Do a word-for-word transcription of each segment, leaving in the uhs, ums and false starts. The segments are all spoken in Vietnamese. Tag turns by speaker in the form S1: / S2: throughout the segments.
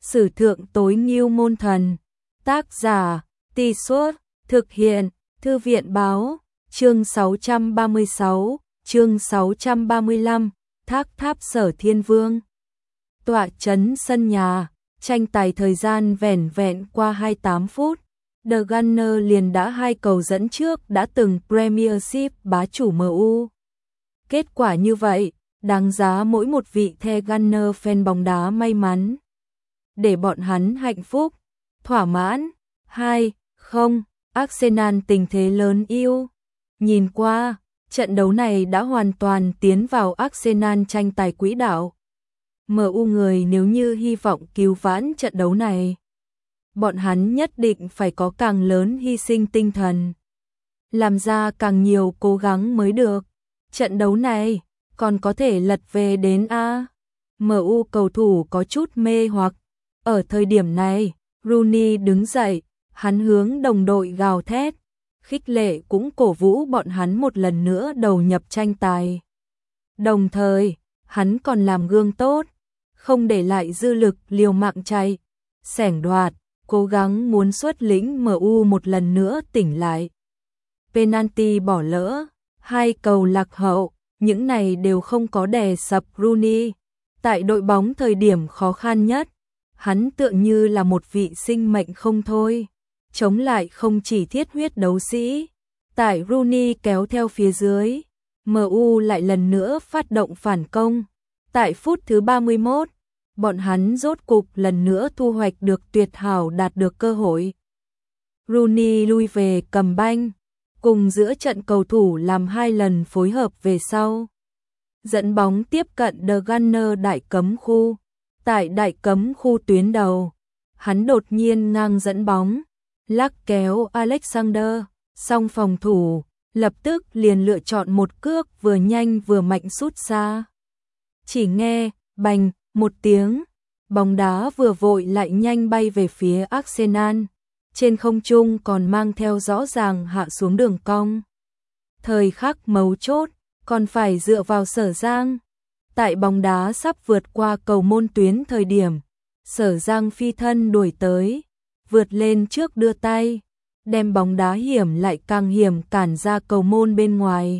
S1: Sử thượng tối ngưu môn thần. Tác giả, Tì Suốt, thực hiện, Thư viện báo, chương sáu trăm ba mươi sáu, chương sáu trăm ba mươi lăm, Thác Tháp Sở Thiên Vương. Tọa trấn sân nhà, tranh tài thời gian vẻn vẹn qua hai mươi tám phút. The Gunner liền đã hai cầu dẫn trước đã từng Premiership bá chủ em u. Kết quả như vậy, đáng giá mỗi một vị The Gunner fan bóng đá may mắn. Để bọn hắn hạnh phúc, thỏa mãn. Hai không, Arsenal tình thế lớn yêu. Nhìn qua, trận đấu này đã hoàn toàn tiến vào Arsenal tranh tài quỹ đạo. em u người nếu như hy vọng cứu vãn trận đấu này, bọn hắn nhất định phải có càng lớn hy sinh tinh thần, làm ra càng nhiều cố gắng mới được. Trận đấu này còn có thể lật về đến A. em u cầu thủ có chút mê hoặc. Ở thời điểm này, Rooney đứng dậy, hắn hướng đồng đội gào thét, khích lệ cũng cổ vũ bọn hắn một lần nữa đầu nhập tranh tài. Đồng thời, hắn còn làm gương tốt, không để lại dư lực liều mạng chạy, xẻng đoạt, cố gắng muốn xuất lĩnh em u một lần nữa tỉnh lại. Penalty bỏ lỡ, hai cầu lạc hậu, những này đều không có đè sập Rooney. Tại đội bóng thời điểm khó khăn nhất, hắn tựa như là một vị sinh mệnh không thôi, chống lại không chỉ thiết huyết đấu sĩ. Tại Rooney kéo theo phía dưới, em u lại lần nữa phát động phản công. Tại phút thứ ba mươi mốt, bọn hắn rốt cục lần nữa thu hoạch được tuyệt hảo đạt được cơ hội. Rooney lui về cầm banh, cùng giữa trận cầu thủ làm hai lần phối hợp về sau. Dẫn bóng tiếp cận The Gunner đại cấm khu. Tại đại cấm khu tuyến đầu, hắn đột nhiên ngang dẫn bóng, lắc kéo Alexander, song phòng thủ, lập tức liền lựa chọn một cước vừa nhanh vừa mạnh sút xa. Chỉ nghe, bành, một tiếng, bóng đá vừa vội lại nhanh bay về phía Arsenal, trên không trung còn mang theo rõ ràng hạ xuống đường cong. Thời khắc mấu chốt, còn phải dựa vào Sở Giang. Tại bóng đá sắp vượt qua cầu môn tuyến thời điểm, Sở Giang phi thân đuổi tới, vượt lên trước đưa tay, đem bóng đá hiểm lại càng hiểm cản ra cầu môn bên ngoài.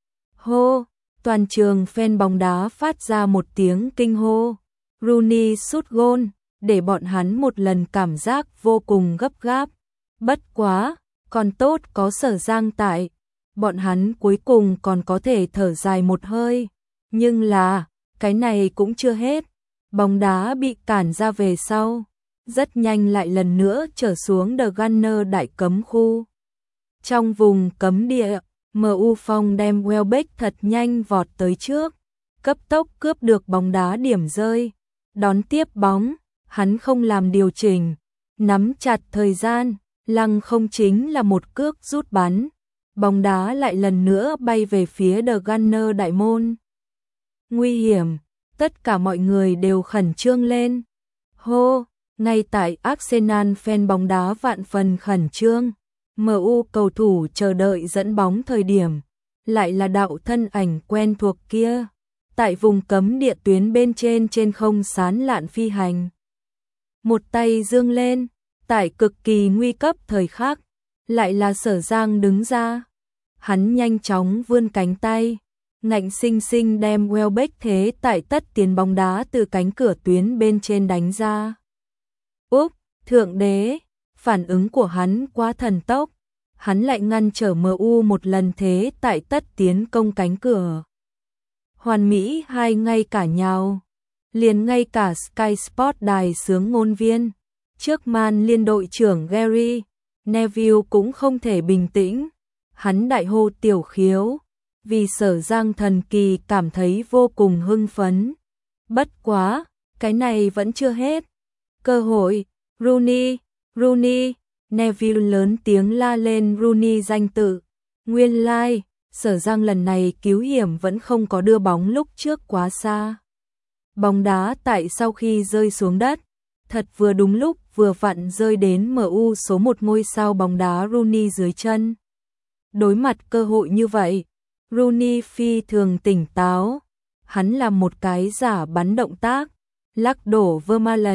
S1: Hô, toàn trường fan bóng đá phát ra một tiếng kinh hô. Rooney sút gôn, để bọn hắn một lần cảm giác vô cùng gấp gáp. Bất quá, còn tốt có Sở Giang tại, bọn hắn cuối cùng còn có thể thở dài một hơi. Nhưng là, cái này cũng chưa hết. Bóng đá bị cản ra về sau, rất nhanh lại lần nữa trở xuống The Gunner đại cấm khu. Trong vùng cấm địa, em u Phong đem Welbeck thật nhanh vọt tới trước, cấp tốc cướp được bóng đá điểm rơi. Đón tiếp bóng, hắn không làm điều chỉnh, nắm chặt thời gian, lăng không chính là một cước rút bắn. Bóng đá lại lần nữa bay về phía The Gunner đại môn. Nguy hiểm, tất cả mọi người đều khẩn trương lên. Hô, ngay tại Arsenal fan bóng đá vạn phần khẩn trương, em u cầu thủ chờ đợi dẫn bóng thời điểm, lại là đạo thân ảnh quen thuộc kia. Tại vùng cấm địa tuyến bên trên trên không sán lạn phi hành. Một tay giương lên, tại cực kỳ nguy cấp thời khắc, lại là Sở Giang đứng ra. Hắn nhanh chóng vươn cánh tay, ngạnh sinh sinh đem Welbeck thế tại tất tiến bóng đá từ cánh cửa tuyến bên trên đánh ra. Úp, thượng đế, phản ứng của hắn quá thần tốc, hắn lại ngăn trở em u một lần thế tại tất tiến công cánh cửa. Hoàn mỹ hai ngay cả nhau, liền ngay cả Sky Sport đài sướng ngôn viên, trước màn liên đội trưởng Gary Neville cũng không thể bình tĩnh, hắn đại hô tiểu khiếu. Vì Sở Giang thần kỳ cảm thấy vô cùng hưng phấn. Bất quá, cái này vẫn chưa hết. Cơ hội, Rooney, Rooney, Neville lớn tiếng la lên Rooney danh tự. Nguyên lai, like, Sở Giang lần này cứu hiểm vẫn không có đưa bóng lúc trước quá xa. Bóng đá tại sau khi rơi xuống đất, thật vừa đúng lúc vừa vặn rơi đến em u số một ngôi sao bóng đá Rooney dưới chân. Đối mặt cơ hội như vậy, Rooney phi thường tỉnh táo, hắn làm một cái giả bắn động tác, lắc đổ Vermaelen,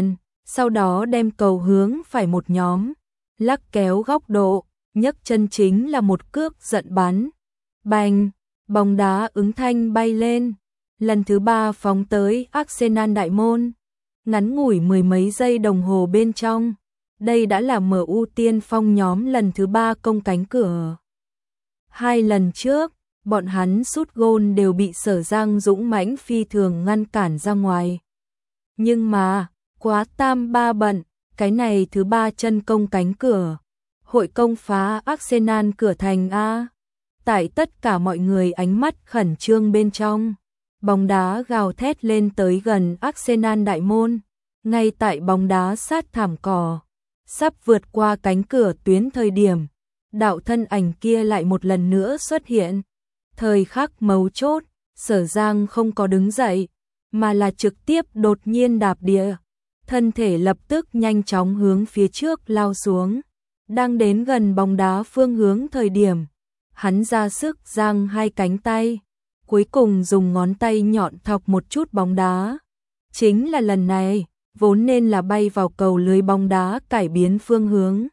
S1: sau đó đem cầu hướng phải một nhóm, lắc kéo góc độ, nhấc chân chính là một cước giận bắn. Bành, bóng đá ứng thanh bay lên, lần thứ ba phóng tới Arsenal đại môn. Ngắn ngủi mười mấy giây đồng hồ bên trong, đây đã là em u tiên phong nhóm lần thứ ba công cánh cửa. Hai lần trước, bọn hắn sút gôn đều bị Sở Giang dũng mãnh phi thường ngăn cản ra ngoài. Nhưng mà, quá tam ba bận, cái này thứ ba chân công cánh cửa, hội công phá Arsenal cửa thành A. Tại tất cả mọi người ánh mắt khẩn trương bên trong, bóng đá gào thét lên tới gần Arsenal đại môn, ngay tại bóng đá sát thảm cỏ, sắp vượt qua cánh cửa tuyến thời điểm, đạo thân ảnh kia lại một lần nữa xuất hiện. Thời khắc mấu chốt, Sở Giang không có đứng dậy, mà là trực tiếp đột nhiên đạp địa, thân thể lập tức nhanh chóng hướng phía trước lao xuống. Đang đến gần bóng đá phương hướng thời điểm, hắn ra sức giang hai cánh tay, cuối cùng dùng ngón tay nhọn thọc một chút bóng đá. Chính là lần này, vốn nên là bay vào cầu lưới bóng đá cải biến phương hướng.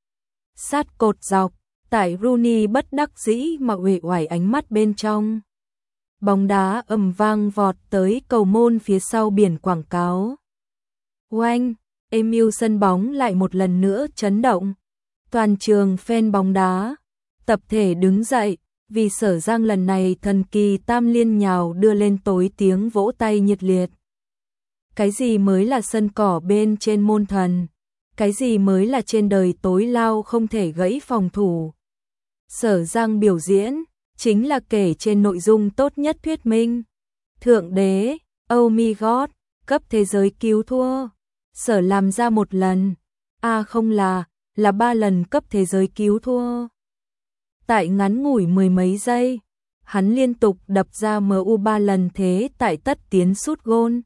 S1: Sát cột dọc, tại Rooney bất đắc dĩ mà uể oải ánh mắt bên trong. Bóng đá ầm vang vọt tới cầu môn phía sau biển quảng cáo. Oanh, emu sân bóng lại một lần nữa chấn động. Toàn trường fan bóng đá, tập thể đứng dậy, vì Sở Giang lần này thần kỳ tam liên nhào đưa lên tối tiếng vỗ tay nhiệt liệt. Cái gì mới là sân cỏ bên trên môn thần? Cái gì mới là trên đời tối lao không thể gãy phòng thủ? Sở Giang biểu diễn, chính là kể trên nội dung tốt nhất thuyết minh. Thượng đế, oh my god, cấp thế giới cứu thua. Sở làm ra một lần, a à không là, là ba lần cấp thế giới cứu thua. Tại ngắn ngủi mười mấy giây, hắn liên tục đập ra em u ba lần thế tại tất tiến sút gôn.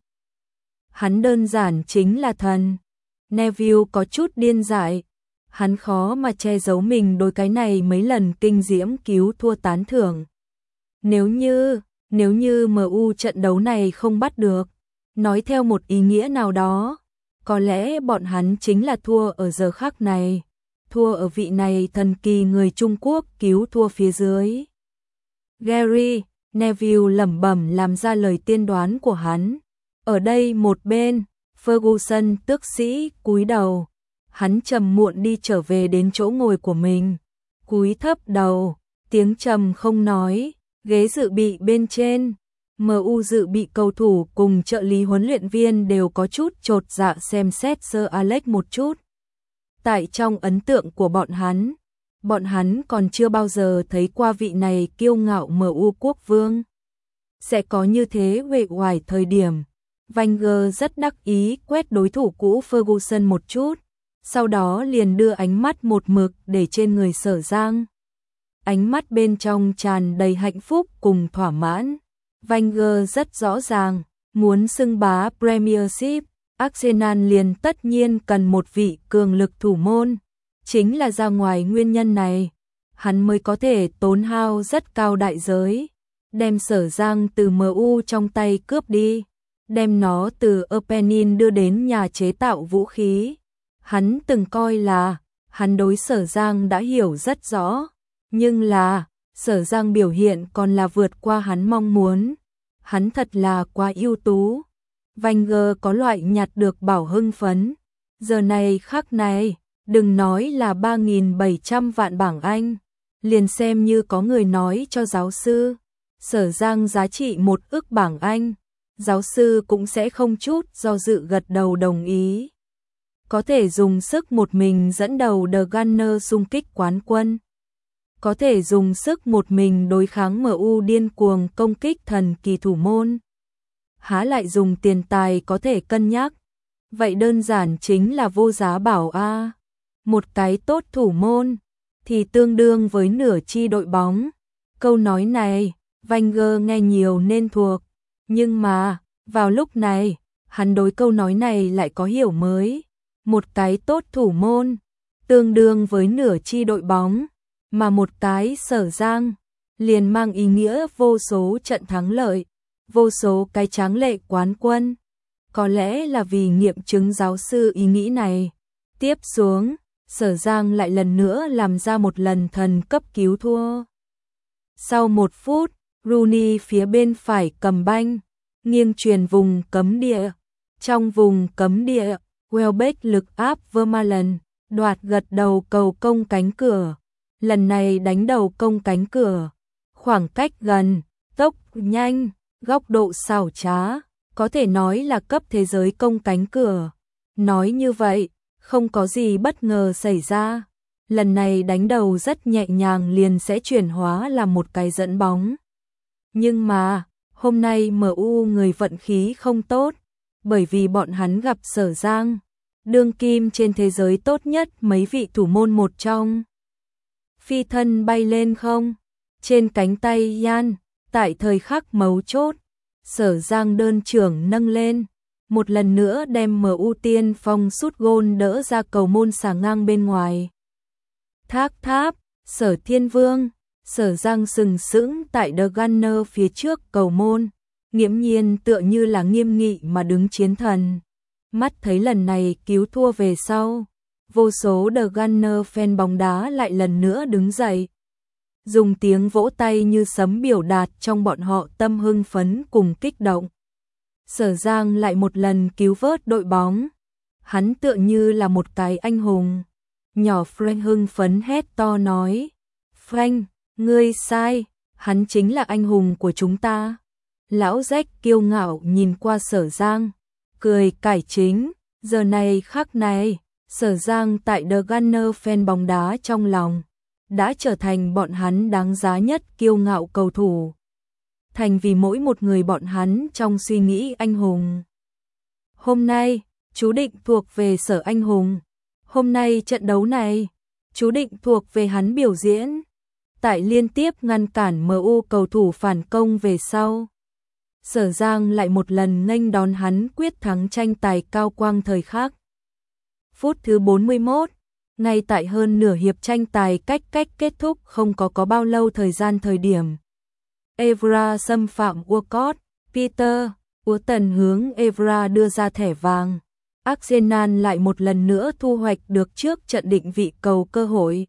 S1: Hắn đơn giản chính là thần. Neville có chút điên dại, hắn khó mà che giấu mình đối cái này mấy lần kinh diễm cứu thua tán thưởng. Nếu như, nếu như em u trận đấu này không bắt được, nói theo một ý nghĩa nào đó, có lẽ bọn hắn chính là thua ở giờ khắc này, thua ở vị này thần kỳ người Trung Quốc cứu thua phía dưới. Gary, Neville lẩm bẩm làm ra lời tiên đoán của hắn. Ở đây một bên, Ferguson tước sĩ cúi đầu, hắn trầm muộn đi trở về đến chỗ ngồi của mình, cúi thấp đầu, tiếng trầm không nói, ghế dự bị bên trên, em u dự bị cầu thủ cùng trợ lý huấn luyện viên đều có chút chột dạ xem xét Sir Alex một chút. Tại trong ấn tượng của bọn hắn, bọn hắn còn chưa bao giờ thấy qua vị này kiêu ngạo em u quốc vương. Sẽ có như thế uể oải thời điểm. Wenger rất đắc ý quét đối thủ cũ Ferguson một chút, sau đó liền đưa ánh mắt một mực để trên người Sở Giang. Ánh mắt bên trong tràn đầy hạnh phúc cùng thỏa mãn. Wenger rất rõ ràng, muốn xưng bá Premiership, Arsenal liền tất nhiên cần một vị cường lực thủ môn. Chính là ra ngoài nguyên nhân này, hắn mới có thể tốn hao rất cao đại giới, đem Sở Giang từ em u trong tay cướp đi, đem nó từ Erpenin đưa đến nhà chế tạo vũ khí. Hắn từng coi là, hắn đối Sở Giang đã hiểu rất rõ, nhưng là, Sở Giang biểu hiện còn là vượt qua hắn mong muốn. Hắn thật là quá ưu tú. Wenger có loại nhặt được bảo hưng phấn. Giờ này khắc này, đừng nói là ba nghìn bảy trăm vạn bảng Anh, liền xem như có người nói cho giáo sư, Sở Giang giá trị một ức bảng Anh, giáo sư cũng sẽ không chút do dự gật đầu đồng ý. Có thể dùng sức một mình dẫn đầu The Gunners xung kích quán quân. Có thể dùng sức một mình đối kháng em u điên cuồng công kích thần kỳ thủ môn. Há lại dùng tiền tài có thể cân nhắc. Vậy đơn giản chính là vô giá bảo a. Một cái tốt thủ môn thì tương đương với nửa chi đội bóng. Câu nói này, Wenger nghe nhiều nên thuộc. Nhưng mà, vào lúc này, hắn đối câu nói này lại có hiểu mới. Một cái tốt thủ môn, tương đương với nửa chi đội bóng, mà một cái Sở Giang, liền mang ý nghĩa vô số trận thắng lợi, vô số cái tráng lệ quán quân. có lẽ là vì nghiệm chứng giáo sư ý nghĩ này. Tiếp xuống, Sở Giang lại lần nữa làm ra một lần thần cấp cứu thua. Sau một phút, Rooney phía bên phải cầm banh, nghiêng truyền vùng cấm địa. Trong vùng cấm địa, Welbeck lực áp Vermaelen, đoạt gật đầu cầu công cánh cửa. Lần này đánh đầu công cánh cửa. Khoảng cách gần, tốc nhanh, góc độ xảo trá, có thể nói là cấp thế giới công cánh cửa. Nói như vậy, không có gì bất ngờ xảy ra. Lần này đánh đầu rất nhẹ nhàng liền sẽ chuyển hóa làm một cái dẫn bóng. Nhưng mà, hôm nay em u người vận khí không tốt, bởi vì bọn hắn gặp Sở Giang, đương kim trên thế giới tốt nhất mấy vị thủ môn một trong. Phi thân bay lên không, trên cánh tay Yan, tại thời khắc mấu chốt, Sở Giang đơn trưởng nâng lên, một lần nữa đem em u tiên phong sút gôn đỡ ra cầu môn xà ngang bên ngoài. Thác tháp, Sở Thiên Vương, Sở Giang sừng sững tại The Gunner phía trước cầu môn, nghiễm nhiên tựa như là nghiêm nghị mà đứng chiến thần. Mắt thấy lần này cứu thua về sau, vô số The Gunner fan bóng đá lại lần nữa đứng dậy. Dùng tiếng vỗ tay như sấm biểu đạt trong bọn họ tâm hưng phấn cùng kích động. Sở Giang lại một lần cứu vớt đội bóng. Hắn tựa như là một cái anh hùng. Nhỏ Frank hưng phấn hét to nói. Frank, ngươi sai, hắn chính là anh hùng của chúng ta. Lão Jack kiêu ngạo nhìn qua Sở Giang, cười cải chính. Giờ này khắc này, Sở Giang tại The Gunner fan bóng đá trong lòng đã trở thành bọn hắn đáng giá nhất kiêu ngạo cầu thủ. Thành vì mỗi một người bọn hắn trong suy nghĩ anh hùng. Hôm nay, chú định thuộc về Sở anh hùng. Hôm nay trận đấu này, chú định thuộc về hắn biểu diễn. Tại liên tiếp ngăn cản em u cầu thủ phản công về sau, Sở Giang lại một lần nghênh đón hắn quyết thắng tranh tài cao quang thời khắc. Phút thứ bốn mươi mốt, ngay tại hơn nửa hiệp tranh tài cách cách kết thúc không có có bao lâu thời gian thời điểm. Evra xâm phạm Walcott, Peter, Uton hướng Evra đưa ra thẻ vàng. Arsenal lại một lần nữa thu hoạch được trước trận định vị cầu cơ hội.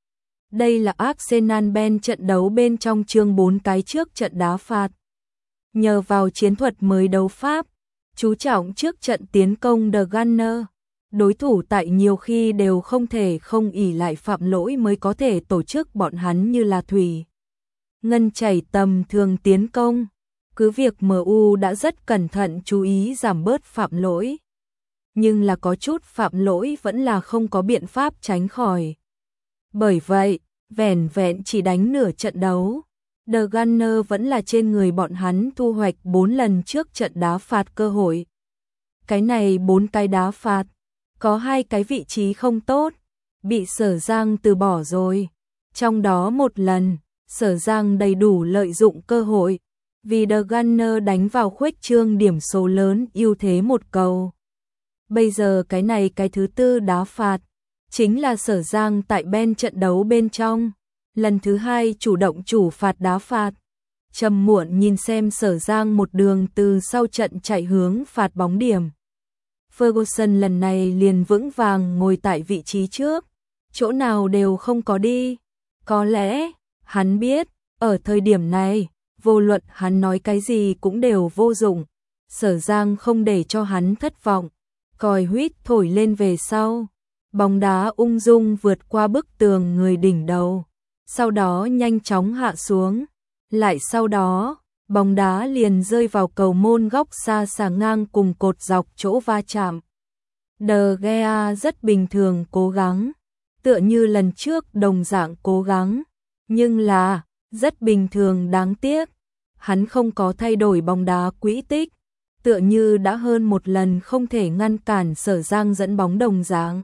S1: Đây là Arsenal Ben trận đấu bên trong chương bốn cái trước trận đá phạt. Nhờ vào chiến thuật mới đấu pháp, chú trọng trước trận tiến công The Gunner, đối thủ tại nhiều khi đều không thể không ỷ lại phạm lỗi mới có thể tổ chức bọn hắn như là thủy ngân chảy tầm thường tiến công. Cứ việc em u đã rất cẩn thận chú ý giảm bớt phạm lỗi, nhưng là có chút phạm lỗi vẫn là không có biện pháp tránh khỏi. Bởi vậy, vẻn vẹn chỉ đánh nửa trận đấu, The Gunner vẫn là trên người bọn hắn thu hoạch bốn lần trước trận đá phạt cơ hội. Cái này bốn cái đá phạt, có hai cái vị trí không tốt, bị Sở Giang từ bỏ rồi. Trong đó một lần, Sở Giang đầy đủ lợi dụng cơ hội, vì The Gunner đánh vào khuếch trương điểm số lớn ưu thế một cầu. Bây giờ cái này cái thứ tư đá phạt, chính là Sở Giang tại Ben trận đấu bên trong, lần thứ hai chủ động chủ phạt đá phạt. Trầm muộn nhìn xem Sở Giang một đường từ sau trận chạy hướng phạt bóng điểm. Ferguson lần này liền vững vàng ngồi tại vị trí trước, chỗ nào đều không có đi. Có lẽ, hắn biết, ở thời điểm này, vô luận hắn nói cái gì cũng đều vô dụng. Sở Giang không để cho hắn thất vọng, còi huýt thổi lên về sau. Bóng đá ung dung vượt qua bức tường người đỉnh đầu, sau đó nhanh chóng hạ xuống. Lại sau đó, bóng đá liền rơi vào cầu môn góc xa xà ngang cùng cột dọc chỗ va chạm. De Gea rất bình thường cố gắng, tựa như lần trước đồng dạng cố gắng, nhưng là, rất bình thường đáng tiếc. Hắn không có thay đổi bóng đá quỹ tích, tựa như đã hơn một lần không thể ngăn cản Sở Giang dẫn bóng đồng dạng.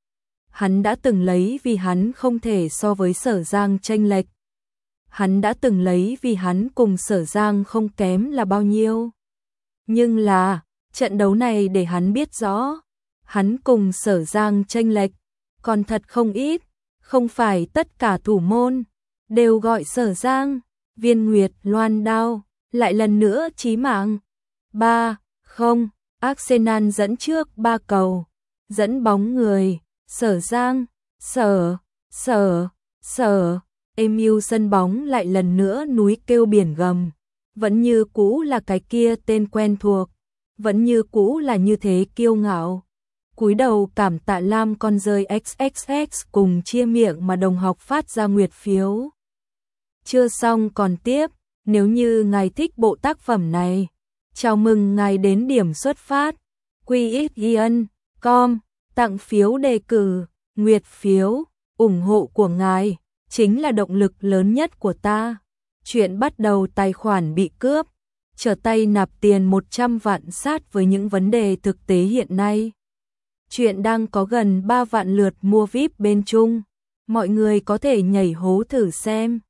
S1: Hắn đã từng lấy vì hắn không thể so với Sở Giang chênh lệch. Hắn đã từng lấy vì hắn cùng Sở Giang không kém là bao nhiêu. Nhưng là, trận đấu này để hắn biết rõ, hắn cùng Sở Giang chênh lệch, còn thật không ít, không phải tất cả thủ môn đều gọi Sở Giang, Viên Nguyệt Loan đao, lại lần nữa chí mạng. ba không, Arsenal dẫn trước ba cầu. Dẫn bóng người, Sở Giang, Sở, Sở, Sở, em yêu sân bóng lại lần nữa núi kêu biển gầm. Vẫn như cũ là cái kia tên quen thuộc, vẫn như cũ là như thế kiêu ngạo. Cúi đầu cảm tạ Lam con rơi ích ích ích cùng chia miệng mà đồng học phát ra nguyệt phiếu. Chưa xong còn tiếp, nếu như ngài thích bộ tác phẩm này, chào mừng ngài đến điểm xuất phát. quy ích ian chấm com tặng phiếu đề cử, nguyệt phiếu, ủng hộ của ngài chính là động lực lớn nhất của ta. Chuyện bắt đầu tài khoản bị cướp, trở tay nạp tiền một trăm vạn sát với những vấn đề thực tế hiện nay. Chuyện đang có gần ba vạn lượt mua víp bên Trung, mọi người có thể nhảy hố thử xem.